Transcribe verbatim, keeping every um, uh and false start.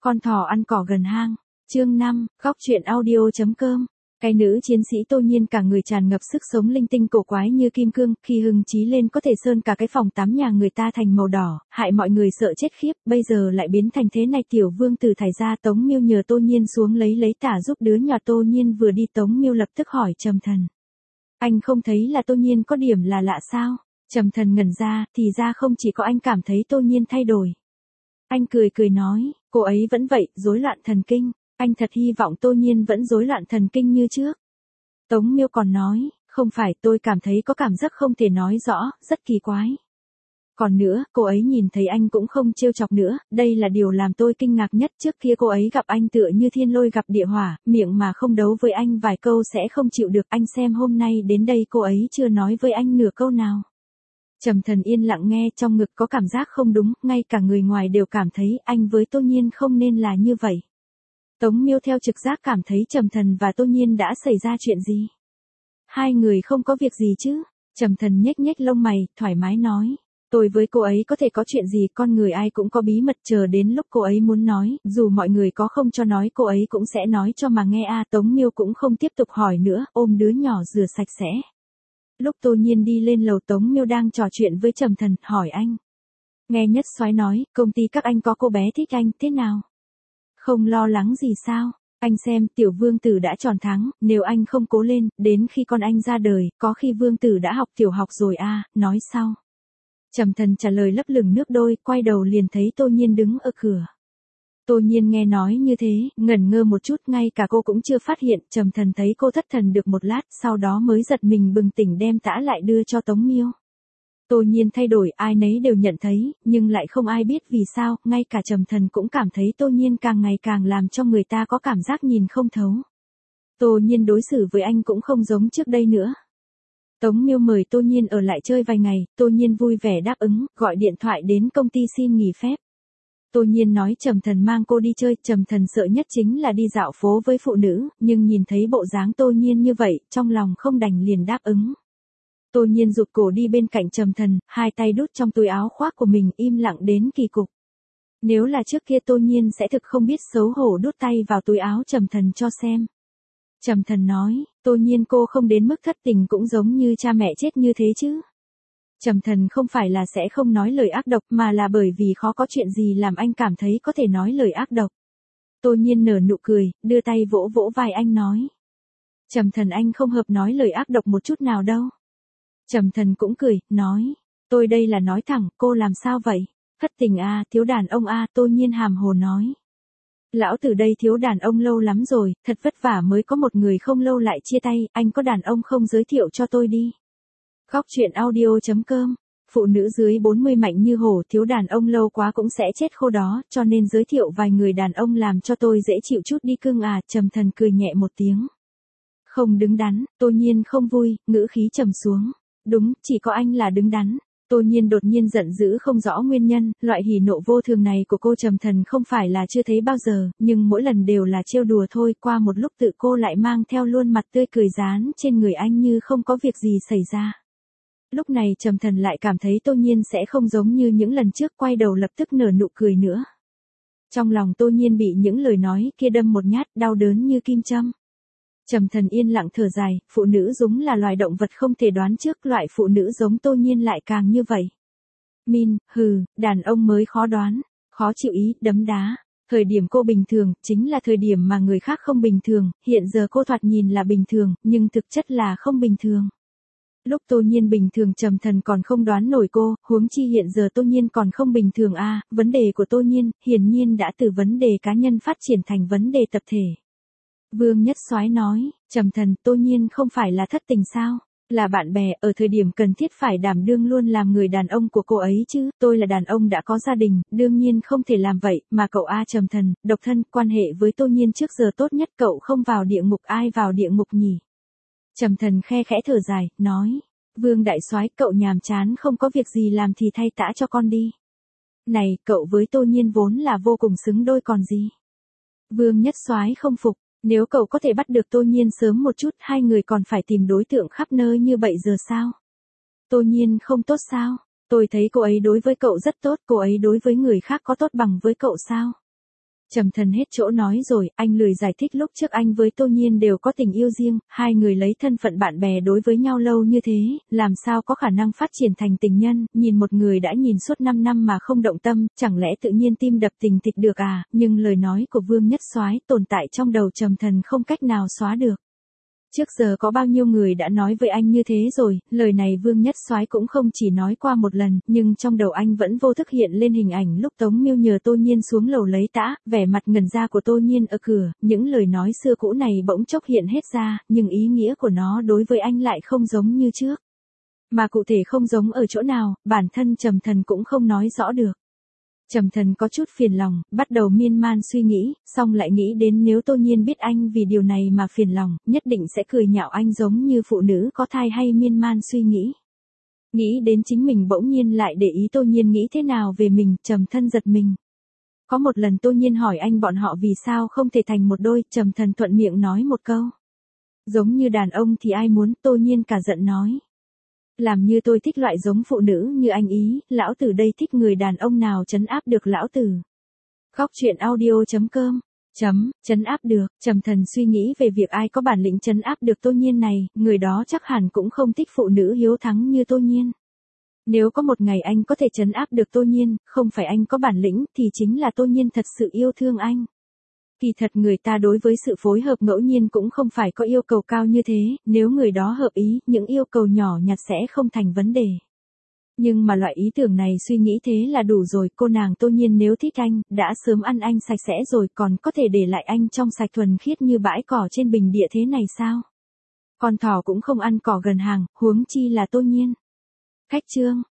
Con thỏ ăn cỏ gần hang. Chương năm, góc truyện audio chấm com. Cái nữ chiến sĩ Tô Nhiên cả người tràn ngập sức sống linh tinh cổ quái như kim cương, khi hưng chí lên có thể sơn cả cái phòng tắm nhà người ta thành màu đỏ, hại mọi người sợ chết khiếp, bây giờ lại biến thành thế này. Tiểu vương tử thải ra. Tống Miêu nhờ Tô Nhiên xuống lấy lấy tả giúp đứa nhỏ. Tô Nhiên vừa đi Tống Miêu lập tức hỏi Trầm Thần. Anh không thấy là Tô Nhiên có điểm là lạ sao? Trầm Thần ngẩn ra, thì ra không chỉ có anh cảm thấy Tô Nhiên thay đổi. Anh cười cười nói, cô ấy vẫn vậy, rối loạn thần kinh. Anh thật hy vọng Tô Nhiên vẫn rối loạn thần kinh như trước. Tống Miêu còn nói, không phải, tôi cảm thấy có cảm giác không thể nói rõ, rất kỳ quái. Còn nữa, cô ấy nhìn thấy anh cũng không trêu chọc nữa, đây là điều làm tôi kinh ngạc nhất. Trước kia cô ấy gặp anh tựa như thiên lôi gặp địa hỏa, miệng mà không đấu với anh vài câu sẽ không chịu được. Anh xem hôm nay đến đây cô ấy chưa nói với anh nửa câu nào. Trầm Thần yên lặng nghe, trong ngực có cảm giác không đúng, ngay cả người ngoài đều cảm thấy anh với Tô Nhiên không nên là như vậy. Tống Miêu theo trực giác cảm thấy Trầm Thần và Tô Nhiên đã xảy ra chuyện gì. Hai người không có việc gì chứ? Trầm Thần nhếch nhếch lông mày, thoải mái nói. Tôi với cô ấy có thể có chuyện gì, con người ai cũng có bí mật, chờ đến lúc cô ấy muốn nói, dù mọi người có không cho nói cô ấy cũng sẽ nói cho mà nghe a. À, Tống Miêu cũng không tiếp tục hỏi nữa, ôm đứa nhỏ rửa sạch sẽ. Lúc Tô Nhiên đi lên lầu, Tống Miêu đang trò chuyện với Trầm Thần, hỏi anh. Nghe Nhất Soái nói, công ty các anh có cô bé thích anh, thế nào? Không lo lắng gì sao? Anh xem, tiểu vương tử đã tròn tháng, nếu anh không cố lên, đến khi con anh ra đời, có khi vương tử đã học tiểu học rồi a. À, nói sau. Trầm Thần trả lời lấp lửng nước đôi, quay đầu liền thấy Tô Nhiên đứng ở cửa. Tô Nhiên nghe nói như thế, ngẩn ngơ một chút, ngay cả cô cũng chưa phát hiện. Trầm Thần thấy cô thất thần được một lát, sau đó mới giật mình bừng tỉnh đem tã lại đưa cho Tống Miêu. Tô Nhiên thay đổi, ai nấy đều nhận thấy, nhưng lại không ai biết vì sao, ngay cả Trầm Thần cũng cảm thấy Tô Nhiên càng ngày càng làm cho người ta có cảm giác nhìn không thấu. Tô Nhiên đối xử với anh cũng không giống trước đây nữa. Tống Miêu mời Tô Nhiên ở lại chơi vài ngày, Tô Nhiên vui vẻ đáp ứng, gọi điện thoại đến công ty xin nghỉ phép. Tô Nhiên nói Trầm Thần mang cô đi chơi, Trầm Thần sợ nhất chính là đi dạo phố với phụ nữ, nhưng nhìn thấy bộ dáng Tô Nhiên như vậy, trong lòng không đành liền đáp ứng. Tô Nhiên rụt cổ đi bên cạnh Trầm Thần, hai tay đút trong túi áo khoác của mình, im lặng đến kỳ cục. Nếu là trước kia Tô Nhiên sẽ thực không biết xấu hổ đút tay vào túi áo Trầm Thần cho xem. Trầm Thần nói, Tô Nhiên cô không đến mức thất tình cũng giống như cha mẹ chết như thế chứ. Trầm Thần không phải là sẽ không nói lời ác độc, mà là bởi vì khó có chuyện gì làm anh cảm thấy có thể nói lời ác độc. Tô Nhiên nở nụ cười, đưa tay vỗ vỗ vai anh nói. Trầm Thần anh không hợp nói lời ác độc một chút nào đâu. Trầm Thần cũng cười, nói. Tôi đây là nói thẳng, cô làm sao vậy? Thất tình a, à, thiếu đàn ông a. À, Tô Nhiên hàm hồ nói. Lão tử đây thiếu đàn ông lâu lắm rồi, thật vất vả mới có một người, không lâu lại chia tay, anh có đàn ông không giới thiệu cho tôi đi. Góc truyện audio chấm com. Phụ nữ dưới bốn mươi mạnh như hổ, thiếu đàn ông lâu quá cũng sẽ chết khô đó, cho nên giới thiệu vài người đàn ông làm cho tôi dễ chịu chút đi cưng à. Trầm Thần cười nhẹ một tiếng. Không đứng đắn. Tô Nhiên không vui, ngữ khí trầm xuống. Đúng, chỉ có anh là đứng đắn. Tô Nhiên đột nhiên giận dữ không rõ nguyên nhân, loại hỉ nộ vô thường này của cô Trầm Thần không phải là chưa thấy bao giờ, nhưng mỗi lần đều là trêu đùa thôi. Qua một lúc tự cô lại mang theo luôn mặt tươi cười dán trên người anh như không có việc gì xảy ra. Lúc này Trầm Thần lại cảm thấy Tô Nhiên sẽ không giống như những lần trước, quay đầu lập tức nở nụ cười nữa. Trong lòng Tô Nhiên bị những lời nói kia đâm một nhát, đau đớn như kim châm. Trầm Thần yên lặng thở dài, phụ nữ đúng là loài động vật không thể đoán trước, loại phụ nữ giống Tô Nhiên lại càng như vậy. Min, hừ, đàn ông mới khó đoán, khó chịu ý, đấm đá. Thời điểm cô bình thường, chính là thời điểm mà người khác không bình thường, hiện giờ cô thoạt nhìn là bình thường, nhưng thực chất là không bình thường. Lúc Tô Nhiên bình thường Trầm Thần còn không đoán nổi cô, huống chi hiện giờ Tô Nhiên còn không bình thường a. À, vấn đề của Tô Nhiên, hiển nhiên đã từ vấn đề cá nhân phát triển thành vấn đề tập thể. Vương Nhất Soái nói, Trầm Thần, Tô Nhiên không phải là thất tình sao? Là bạn bè, ở thời điểm cần thiết phải đảm đương luôn làm người đàn ông của cô ấy chứ. Tôi là đàn ông đã có gia đình, đương nhiên không thể làm vậy, mà cậu a. Trầm Thần, độc thân, quan hệ với Tô Nhiên trước giờ tốt nhất, cậu không vào địa ngục ai vào địa ngục nhỉ? Trầm Thần khe khẽ thở dài, nói, Vương đại soái, cậu nhàm chán không có việc gì làm thì thay tã cho con đi. Này, cậu với Tô Nhiên vốn là vô cùng xứng đôi còn gì? Vương Nhất Soái không phục. Nếu cậu có thể bắt được Tô Nhiên sớm một chút, hai người còn phải tìm đối tượng khắp nơi như vậy giờ sao? Tô Nhiên không tốt sao? Tôi thấy cô ấy đối với cậu rất tốt, cô ấy đối với người khác có tốt bằng với cậu sao? Trầm Thần hết chỗ nói rồi, anh lười giải thích lúc trước anh với Tô Nhiên đều có tình yêu riêng, hai người lấy thân phận bạn bè đối với nhau lâu như thế, làm sao có khả năng phát triển thành tình nhân, nhìn một người đã nhìn suốt năm năm mà không động tâm, chẳng lẽ tự nhiên tim đập tình thịch được à, nhưng lời nói của Vương Nhất Soái tồn tại trong đầu Trầm Thần không cách nào xóa được. Trước giờ có bao nhiêu người đã nói với anh như thế rồi, lời này Vương Nhất Soái cũng không chỉ nói qua một lần, nhưng trong đầu anh vẫn vô thức hiện lên hình ảnh lúc Tống Miêu nhờ Tô Nhiên xuống lầu lấy tã, vẻ mặt ngẩn ra của Tô Nhiên ở cửa, những lời nói xưa cũ này bỗng chốc hiện hết ra, nhưng ý nghĩa của nó đối với anh lại không giống như trước. Mà cụ thể không giống ở chỗ nào, bản thân Trầm Thần cũng không nói rõ được. Trầm Thần có chút phiền lòng, bắt đầu miên man suy nghĩ, xong lại nghĩ đến nếu Tô Nhiên biết anh vì điều này mà phiền lòng, nhất định sẽ cười nhạo anh giống như phụ nữ có thai hay miên man suy nghĩ. Nghĩ đến chính mình bỗng nhiên lại để ý Tô Nhiên nghĩ thế nào về mình, Trầm Thần giật mình. Có một lần Tô Nhiên hỏi anh bọn họ vì sao không thể thành một đôi, Trầm Thần thuận miệng nói một câu. Giống như đàn ông thì ai muốn, Tô Nhiên cả giận nói. Làm như tôi thích loại giống phụ nữ như anh ý, lão tử đây thích người đàn ông nào trấn áp được lão tử. Góc truyện audio chấm com chấm, trấn áp được, Trầm Thần suy nghĩ về việc ai có bản lĩnh trấn áp được Tô Nhiên này, người đó chắc hẳn cũng không thích phụ nữ hiếu thắng như Tô Nhiên. Nếu có một ngày anh có thể trấn áp được Tô Nhiên, không phải anh có bản lĩnh thì chính là Tô Nhiên thật sự yêu thương anh. Kỳ thật người ta đối với sự phối hợp ngẫu nhiên cũng không phải có yêu cầu cao như thế, nếu người đó hợp ý, những yêu cầu nhỏ nhặt sẽ không thành vấn đề. Nhưng mà loại ý tưởng này suy nghĩ thế là đủ rồi, cô nàng Tô Nhiên nếu thích anh, đã sớm ăn anh sạch sẽ rồi, còn có thể để lại anh trong sạch thuần khiết như bãi cỏ trên bình địa thế này sao? Con thỏ cũng không ăn cỏ gần hàng, huống chi là Tô Nhiên. Khách chương